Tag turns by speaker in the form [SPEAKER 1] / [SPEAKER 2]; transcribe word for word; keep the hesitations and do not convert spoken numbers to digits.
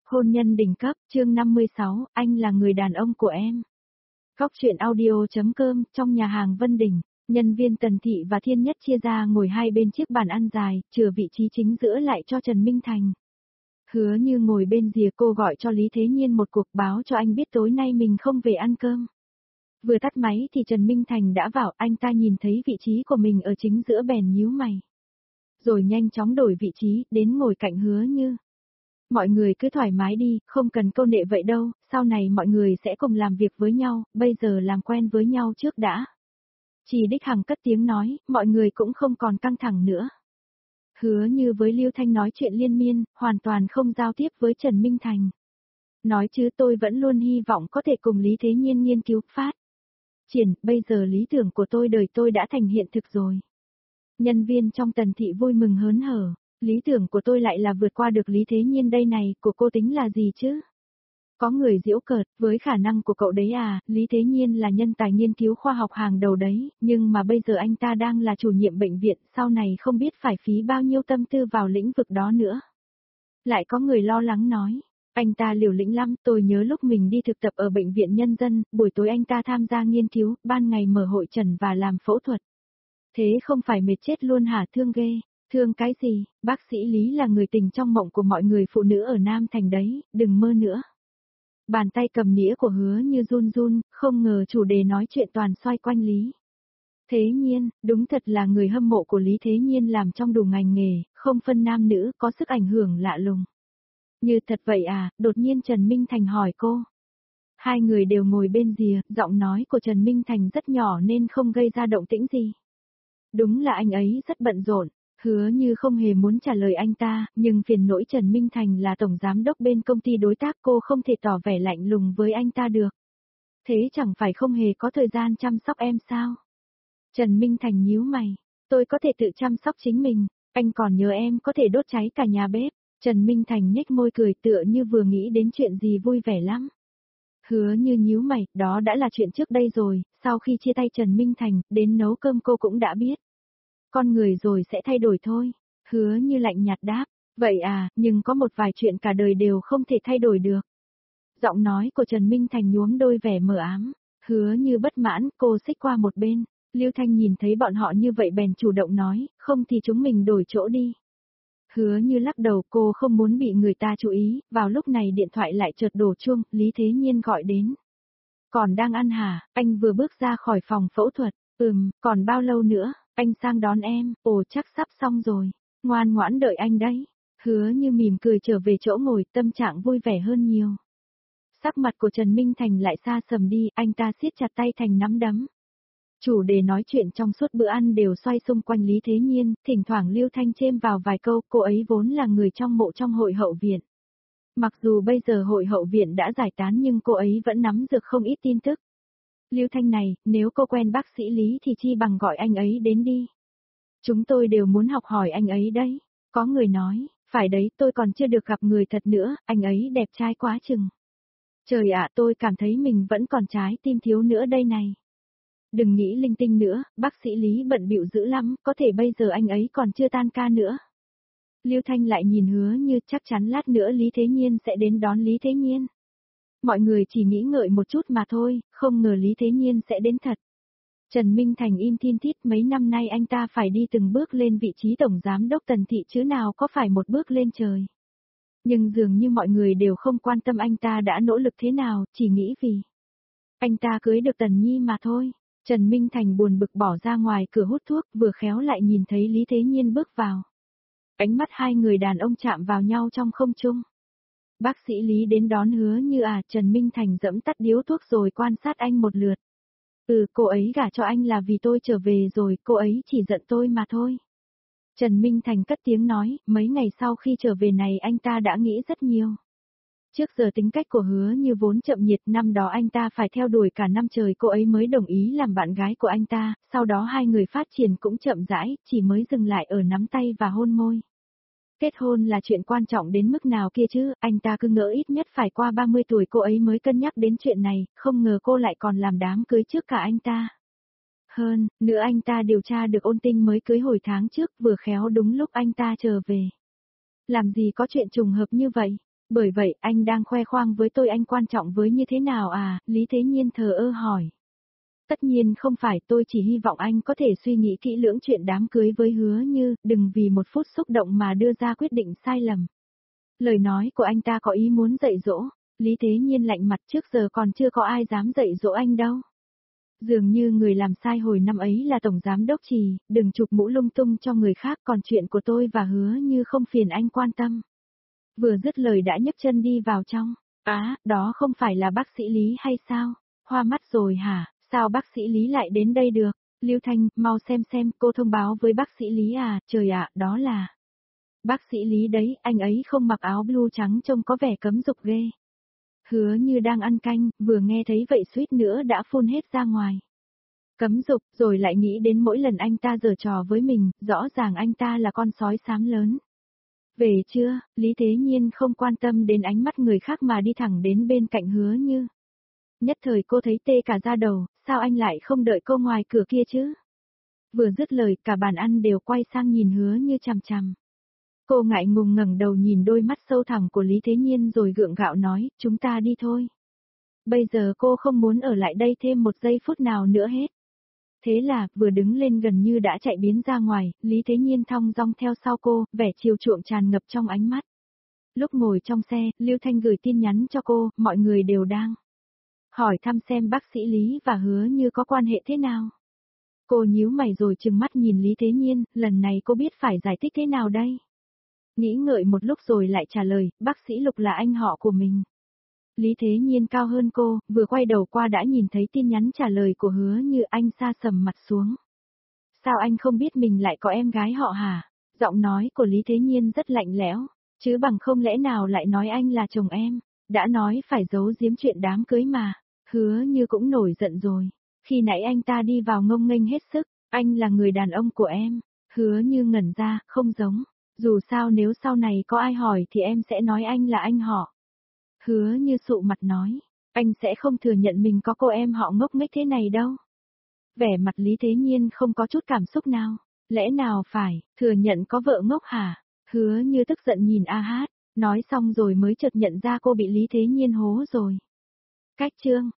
[SPEAKER 1] Hôn nhân đỉnh cấp, chương năm mươi sáu, anh là người đàn ông của em. Góc truyện audio.com, trong nhà hàng Vân Đình, nhân viên Tần Thị và Thiên Nhất chia ra ngồi hai bên chiếc bàn ăn dài, chừa vị trí chính giữa lại cho Trần Minh Thành. Hứa Như ngồi bên rìa, cô gọi cho Lý Thế Nhiên một cuộc báo cho anh biết tối nay mình không về ăn cơm. Vừa tắt máy thì Trần Minh Thành đã vào, anh ta nhìn thấy vị trí của mình ở chính giữa bèn nhíu mày. Rồi nhanh chóng đổi vị trí, đến ngồi cạnh Hứa Như. Mọi người cứ thoải mái đi, không cần câu nệ vậy đâu, sau này mọi người sẽ cùng làm việc với nhau, bây giờ làm quen với nhau trước đã. Chỉ Đích Hằng cất tiếng nói, mọi người cũng không còn căng thẳng nữa. Hứa Như với Lưu Thanh nói chuyện liên miên, hoàn toàn không giao tiếp với Trần Minh Thành. Nói chứ tôi vẫn luôn hy vọng có thể cùng Lý Thế Nhiên nghiên cứu phát triển, bây giờ lý tưởng của tôi đời tôi đã thành hiện thực rồi. Nhân viên trong Tần Thị vui mừng hớn hở. Lý tưởng của tôi lại là vượt qua được Lý Thế Nhiên đây này, của cô tính là gì chứ? Có người giễu cợt, với khả năng của cậu đấy à, Lý Thế Nhiên là nhân tài nghiên cứu khoa học hàng đầu đấy, nhưng mà bây giờ anh ta đang là chủ nhiệm bệnh viện, sau này không biết phải phí bao nhiêu tâm tư vào lĩnh vực đó nữa. Lại có người lo lắng nói, anh ta liều lĩnh lắm, tôi nhớ lúc mình đi thực tập ở bệnh viện nhân dân, buổi tối anh ta tham gia nghiên cứu, ban ngày mở hội trần và làm phẫu thuật. Thế không phải mệt chết luôn hả, thương ghê. Thương cái gì, bác sĩ Lý là người tình trong mộng của mọi người phụ nữ ở Nam Thành đấy, đừng mơ nữa. Bàn tay cầm nĩa của Hứa Như run run, không ngờ chủ đề nói chuyện toàn xoay quanh Lý Thế Nhiên, đúng thật là người hâm mộ của Lý Thế Nhiên làm trong đủ ngành nghề, không phân nam nữ, có sức ảnh hưởng lạ lùng. Như thật vậy à, đột nhiên Trần Minh Thành hỏi cô. Hai người đều ngồi bên rìa, giọng nói của Trần Minh Thành rất nhỏ nên không gây ra động tĩnh gì. Đúng là anh ấy rất bận rộn. Hứa Như không hề muốn trả lời anh ta, nhưng phiền nỗi Trần Minh Thành là tổng giám đốc bên công ty đối tác, cô không thể tỏ vẻ lạnh lùng với anh ta được. Thế chẳng phải không hề có thời gian chăm sóc em sao? Trần Minh Thành nhíu mày, tôi có thể tự chăm sóc chính mình, anh còn nhớ em có thể đốt cháy cả nhà bếp. Trần Minh Thành nhếch môi cười tựa như vừa nghĩ đến chuyện gì vui vẻ lắm. Hứa Như nhíu mày, đó đã là chuyện trước đây rồi, sau khi chia tay Trần Minh Thành, đến nấu cơm cô cũng đã biết. Con người rồi sẽ thay đổi thôi. Hứa Như lạnh nhạt đáp, vậy à, nhưng có một vài chuyện cả đời đều không thể thay đổi được. Giọng nói của Trần Minh Thành nhuốm đôi vẻ mờ ám. Hứa Như bất mãn, cô xích qua một bên. Lưu Thanh nhìn thấy bọn họ như vậy bèn chủ động nói, không thì chúng mình đổi chỗ đi. Hứa Như lắc đầu, cô không muốn bị người ta chú ý, vào lúc này điện thoại lại chợt đổ chuông, Lý Thế Nhiên gọi đến. Còn đang ăn hả, anh vừa bước ra khỏi phòng phẫu thuật, ừm, còn bao lâu nữa? Anh sang đón em, ồ chắc sắp xong rồi, ngoan ngoãn đợi anh đấy. Hứa Như mỉm cười trở về chỗ ngồi, tâm trạng vui vẻ hơn nhiều. Sắc mặt của Trần Minh Thành lại xa sầm đi, anh ta siết chặt tay thành nắm đấm. Chủ đề nói chuyện trong suốt bữa ăn đều xoay xung quanh Lý Thế Nhiên, thỉnh thoảng Lưu Thanh chêm vào vài câu, cô ấy vốn là người trong mộ trong hội hậu viện. Mặc dù bây giờ hội hậu viện đã giải tán nhưng cô ấy vẫn nắm được không ít tin tức. Lưu Thanh này, nếu cô quen bác sĩ Lý thì chi bằng gọi anh ấy đến đi. Chúng tôi đều muốn học hỏi anh ấy đấy. Có người nói, phải đấy, tôi còn chưa được gặp người thật nữa, anh ấy đẹp trai quá chừng. Trời ạ, tôi cảm thấy mình vẫn còn trái tim thiếu nữa đây này. Đừng nghĩ linh tinh nữa, bác sĩ Lý bận bịu dữ lắm, có thể bây giờ anh ấy còn chưa tan ca nữa. Lưu Thanh lại nhìn Hứa Như, chắc chắn lát nữa Lý Thế Nhiên sẽ đến đón Lý Thế Nhiên. Mọi người chỉ nghĩ ngợi một chút mà thôi, không ngờ Lý Thế Nhiên sẽ đến thật. Trần Minh Thành im thin thít, mấy năm nay anh ta phải đi từng bước lên vị trí tổng giám đốc Tần Thị chứ nào có phải một bước lên trời. Nhưng dường như mọi người đều không quan tâm anh ta đã nỗ lực thế nào, chỉ nghĩ vì anh ta cưới được Tần Nhi mà thôi. Trần Minh Thành buồn bực bỏ ra ngoài cửa hút thuốc, vừa khéo lại nhìn thấy Lý Thế Nhiên bước vào. Ánh mắt hai người đàn ông chạm vào nhau trong không trung. Bác sĩ Lý đến đón Hứa Như à, Trần Minh Thành dẫm tắt điếu thuốc rồi quan sát anh một lượt. Ừ, cô ấy gả cho anh là vì tôi trở về rồi, cô ấy chỉ giận tôi mà thôi. Trần Minh Thành cất tiếng nói, mấy ngày sau khi trở về này anh ta đã nghĩ rất nhiều. Trước giờ tính cách của Hứa Như vốn chậm nhiệt, năm đó anh ta phải theo đuổi cả năm trời cô ấy mới đồng ý làm bạn gái của anh ta, sau đó hai người phát triển cũng chậm rãi, chỉ mới dừng lại ở nắm tay và hôn môi. Kết hôn là chuyện quan trọng đến mức nào kia chứ, anh ta cứ ngỡ ít nhất phải qua ba mươi tuổi cô ấy mới cân nhắc đến chuyện này, không ngờ cô lại còn làm đám cưới trước cả anh ta. Hơn, nữa anh ta điều tra được Ôn Tinh mới cưới hồi tháng trước, vừa khéo đúng lúc anh ta trở về. Làm gì có chuyện trùng hợp như vậy, Bởi vậy, anh đang khoe khoang với tôi anh quan trọng với như thế nào à, Lý Thế Nhiên thờ ơ hỏi. Tất nhiên không phải, tôi chỉ hy vọng anh có thể suy nghĩ kỹ lưỡng chuyện đám cưới với Hứa Như, đừng vì một phút xúc động mà đưa ra quyết định sai lầm. Lời nói của anh ta có ý muốn dạy dỗ, Lý Thế Nhiên lạnh mặt, trước giờ còn chưa có ai dám dạy dỗ anh đâu. Dường như người làm sai hồi năm ấy là Tổng Giám Đốc Trì, đừng chụp mũ lung tung cho người khác, còn chuyện của tôi và Hứa Như không phiền anh quan tâm. Vừa dứt lời đã nhấc chân đi vào trong. Á, đó không phải là bác sĩ Lý hay sao? Hoa mắt rồi hả? Sao bác sĩ Lý lại đến đây được? Lưu Thanh, mau xem xem, cô thông báo với bác sĩ Lý à, trời ạ, đó là... Bác sĩ Lý đấy, anh ấy không mặc áo blue trắng trông có vẻ cấm dục ghê. Hứa Như đang ăn canh, vừa nghe thấy vậy suýt nữa đã phun hết ra ngoài. Cấm dục, rồi lại nghĩ đến mỗi lần anh ta giở trò với mình, rõ ràng anh ta là con sói xám lớn. Về chưa, Lý Thế Nhiên không quan tâm đến ánh mắt người khác mà đi thẳng đến bên cạnh Hứa Như. Nhất thời cô thấy tê cả da đầu, sao anh lại không đợi cô ngoài cửa kia chứ? Vừa dứt lời, cả bàn ăn đều quay sang nhìn Hứa Như chằm chằm. Cô ngại ngùng ngẩng đầu nhìn đôi mắt sâu thẳm của Lý Thế Nhiên rồi gượng gạo nói, chúng ta đi thôi. Bây giờ cô không muốn ở lại đây thêm một giây phút nào nữa hết. Thế là, vừa đứng lên gần như đã chạy biến ra ngoài, Lý Thế Nhiên thong dong theo sau cô, vẻ chiều chuộng tràn ngập trong ánh mắt. Lúc ngồi trong xe, Lưu Thanh gửi tin nhắn cho cô, mọi người đều đang hỏi thăm xem bác sĩ Lý và Hứa Như có quan hệ thế nào. Cô nhíu mày rồi trừng mắt nhìn Lý Thế Nhiên, lần này cô biết phải giải thích thế nào đây? Nghĩ ngợi một lúc rồi lại trả lời, bác sĩ Lục là anh họ của mình. Lý Thế Nhiên cao hơn cô, vừa quay đầu qua đã nhìn thấy tin nhắn trả lời của Hứa Như, anh sa sầm mặt xuống. Sao anh không biết mình lại có em gái họ hả? Giọng nói của Lý Thế Nhiên rất lạnh lẽo, chứ bằng không lẽ nào lại nói anh là chồng em, đã nói phải giấu giếm chuyện đám cưới mà. Hứa Như cũng nổi giận rồi, khi nãy anh ta đi vào ngông nghênh hết sức, anh là người đàn ông của em. Hứa Như ngẩn ra, không giống, dù sao nếu sau này có ai hỏi thì em sẽ nói anh là anh họ. Hứa Như sụ mặt nói, anh sẽ không thừa nhận mình có cô em họ ngốc nghếch thế này đâu. Vẻ mặt Lý Thế Nhiên không có chút cảm xúc nào, lẽ nào phải, thừa nhận có vợ ngốc hả? Hứa Như tức giận nhìn A Hát, nói xong rồi mới chợt nhận ra cô bị Lý Thế Nhiên hố rồi. Cách chương